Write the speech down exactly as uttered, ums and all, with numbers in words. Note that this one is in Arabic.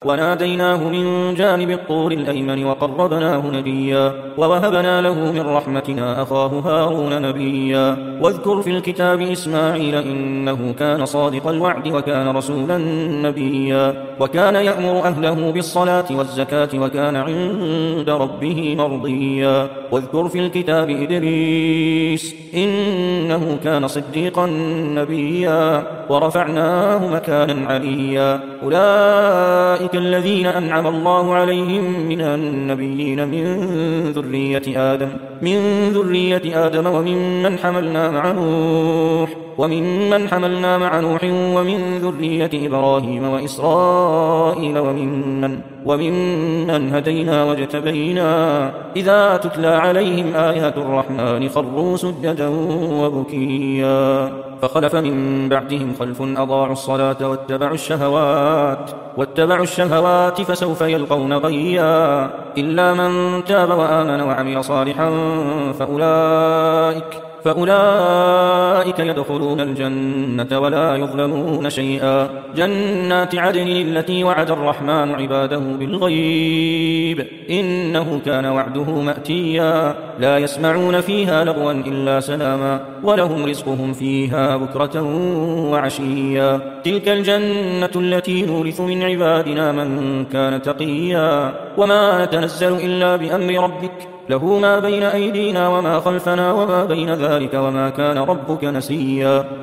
وناديناه من جانب الطور الأيمن وقربناه نجيا ووهبنا له من رحمتنا أخاه هارون نبيا واذكر في الكتاب إسماعيل إنه كان صادق الوعد وكان رسولا نبيا وكان يأمر أهله بالصلاة والزكاة وكان عند ربه مرضيا واذكر في الكتاب إدريس إنه كان صديقا نبيا ورفعناه مكانا عليا أولئك الذين أنعم الله عليهم من النبيين من ذرية آدم من ذرية آدم وممن حملنا مع نوح وممن حملنا مع نوح ومن ذرية إبراهيم وإسرائيل وممن وممن هدينا واجتبينا إذا تتلى عليهم آيات الرحمن خروا سجدا وبكيا فخلف من بعدهم خلف أضاعوا الصلاة واتبعوا الشهوات واتبعوا الشهوات فسوف يلقون غيا إلا من تاب وآمن وعمل صالحا فأولئك فأولئك يدخلون الجنة ولا يظلمون شيئا جنات عدن التي وعد الرحمن عباده بالغيب إنه كان وعده مأتيا لا يسمعون فيها لغوا إلا سلاما ولهم رزقهم فيها بكرة وعشيا تلك الجنة التي نورث من عبادنا من كان تقيا وما نتنزل إلا بأمر ربك له ما بين أيدينا وما خلفنا وما بين ذلك وما كان ربك نسيا